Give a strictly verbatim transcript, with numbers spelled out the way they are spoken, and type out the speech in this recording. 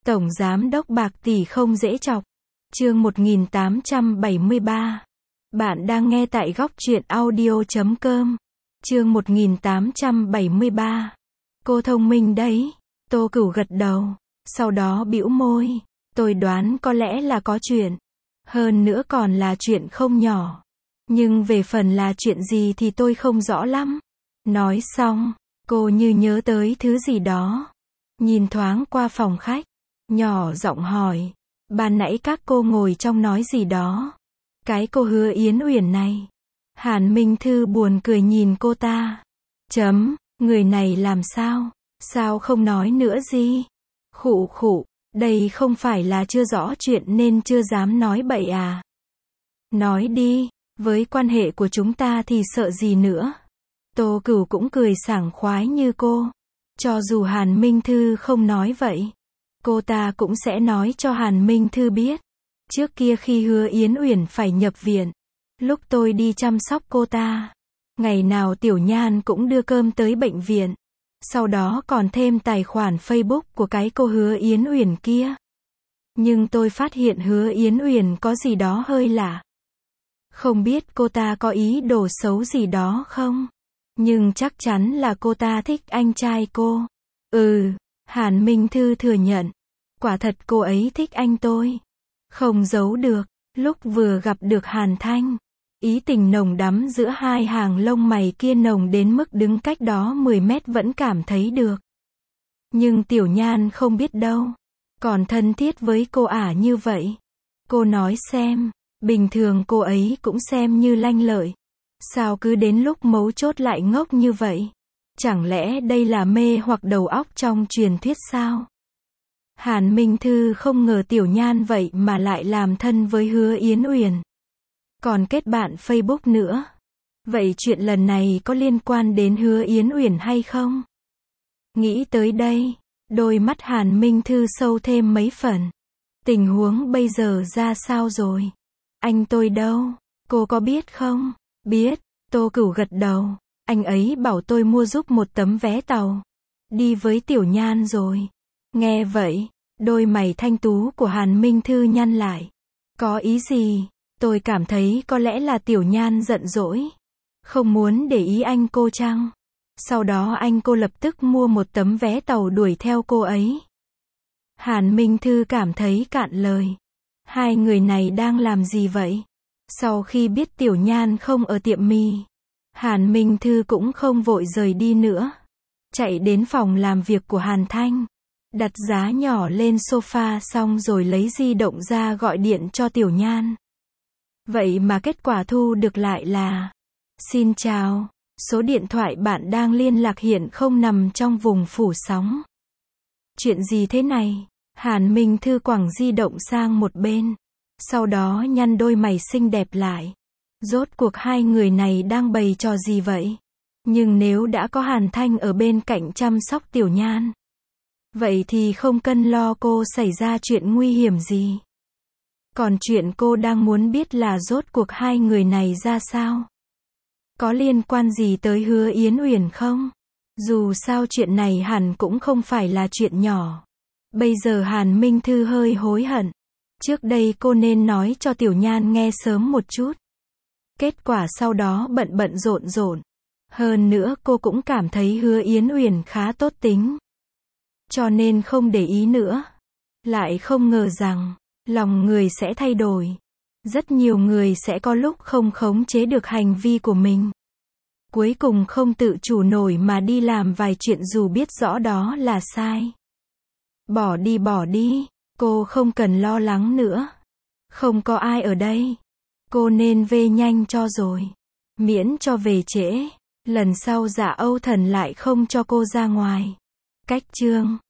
Tổng giám đốc bạc tỷ không dễ chọc. Chương một nghìn tám trăm bảy mươi ba. Bạn đang nghe tại góc truyện audio chấm com. Chương một nghìn tám trăm bảy mươi ba. Cô thông minh đấy. Tô Cửu gật đầu, sau đó bĩu môi. Tôi đoán có lẽ là có chuyện. Hơn nữa còn là chuyện không nhỏ. Nhưng về phần là chuyện gì thì tôi không rõ lắm. Nói xong, cô như nhớ tới thứ gì đó. Nhìn thoáng qua phòng khách, nhỏ giọng hỏi. Ban nãy các cô ngồi trong nói gì đó? Cái cô Hứa Yến Uyển này. Hàn Minh Thư buồn cười nhìn cô ta. Chấm, người này làm sao? Sao không nói nữa gì? Khụ khụ, đây không phải là chưa rõ chuyện nên chưa dám nói bậy à? Nói đi, với quan hệ của chúng ta thì sợ gì nữa? Tô Cửu cũng cười sảng khoái như cô. Cho dù Hàn Minh Thư không nói vậy, cô ta cũng sẽ nói cho Hàn Minh Thư biết. Trước kia khi Hứa Yến Uyển phải nhập viện, lúc tôi đi chăm sóc cô ta, ngày nào Tiểu Nhan cũng đưa cơm tới bệnh viện. Sau đó còn thêm tài khoản Facebook của cái cô Hứa Yến Uyển kia. Nhưng tôi phát hiện Hứa Yến Uyển có gì đó hơi lạ. Không biết cô ta có ý đồ xấu gì đó không? Nhưng chắc chắn là cô ta thích anh trai cô. Ừ, Hàn Minh Thư thừa nhận. Quả thật cô ấy thích anh tôi. Không giấu được, lúc vừa gặp được Hàn Thanh, ý tình nồng đắm giữa hai hàng lông mày kia nồng đến mức đứng cách đó mười mét vẫn cảm thấy được. Nhưng Tiểu Nhan không biết đâu. Còn thân thiết với cô ả như vậy. Cô nói xem, bình thường cô ấy cũng xem như lanh lợi. Sao cứ đến lúc mấu chốt lại ngốc như vậy? Chẳng lẽ đây là mê hoặc đầu óc trong truyền thuyết sao? Hàn Minh Thư không ngờ Tiểu Nhan vậy mà lại làm thân với Hứa Yến Uyển. Còn kết bạn Facebook nữa. Vậy chuyện lần này có liên quan đến Hứa Yến Uyển hay không? Nghĩ tới đây, đôi mắt Hàn Minh Thư sâu thêm mấy phần. Tình huống bây giờ ra sao rồi? Anh tôi đâu? Cô có biết không? Biết, Tô Cửu gật đầu. Anh ấy bảo tôi mua giúp một tấm vé tàu. Đi với Tiểu Nhan rồi. Nghe vậy, đôi mày thanh tú của Hàn Minh Thư nhăn lại. Có ý gì? Tôi cảm thấy có lẽ là Tiểu Nhan giận dỗi. Không muốn để ý anh cô chăng? Sau đó anh cô lập tức mua một tấm vé tàu đuổi theo cô ấy. Hàn Minh Thư cảm thấy cạn lời. Hai người này đang làm gì vậy? Sau khi biết Tiểu Nhan không ở tiệm mì, Hàn Minh Thư cũng không vội rời đi nữa. Chạy đến phòng làm việc của Hàn Thanh. Đặt giá nhỏ lên sofa xong rồi lấy di động ra gọi điện cho Tiểu Nhan. Vậy mà kết quả thu được lại là: Xin chào, số điện thoại bạn đang liên lạc hiện không nằm trong vùng phủ sóng. Chuyện gì thế này? Hàn Minh Thư quẳng di động sang một bên. Sau đó nhăn đôi mày xinh đẹp lại. Rốt cuộc hai người này đang bày trò gì vậy? Nhưng nếu đã có Hàn Thanh ở bên cạnh chăm sóc Tiểu Nhan, vậy thì không cần lo cô xảy ra chuyện nguy hiểm gì. Còn chuyện cô đang muốn biết là rốt cuộc hai người này ra sao? Có liên quan gì tới Hứa Yến Uyển không? Dù sao chuyện này hẳn cũng không phải là chuyện nhỏ. Bây giờ Hàn Minh Thư hơi hối hận. Trước đây cô nên nói cho Tiểu Nhan nghe sớm một chút. Kết quả sau đó bận bận rộn rộn. Hơn nữa cô cũng cảm thấy Hứa Yến Uyển khá tốt tính. Cho nên không để ý nữa. Lại không ngờ rằng, lòng người sẽ thay đổi. Rất nhiều người sẽ có lúc không khống chế được hành vi của mình. Cuối cùng không tự chủ nổi mà đi làm vài chuyện dù biết rõ đó là sai. Bỏ đi bỏ đi, cô không cần lo lắng nữa. Không có ai ở đây. Cô nên về nhanh cho rồi. Miễn cho về trễ, lần sau Dạ Âu Thần lại không cho cô ra ngoài. Cách chương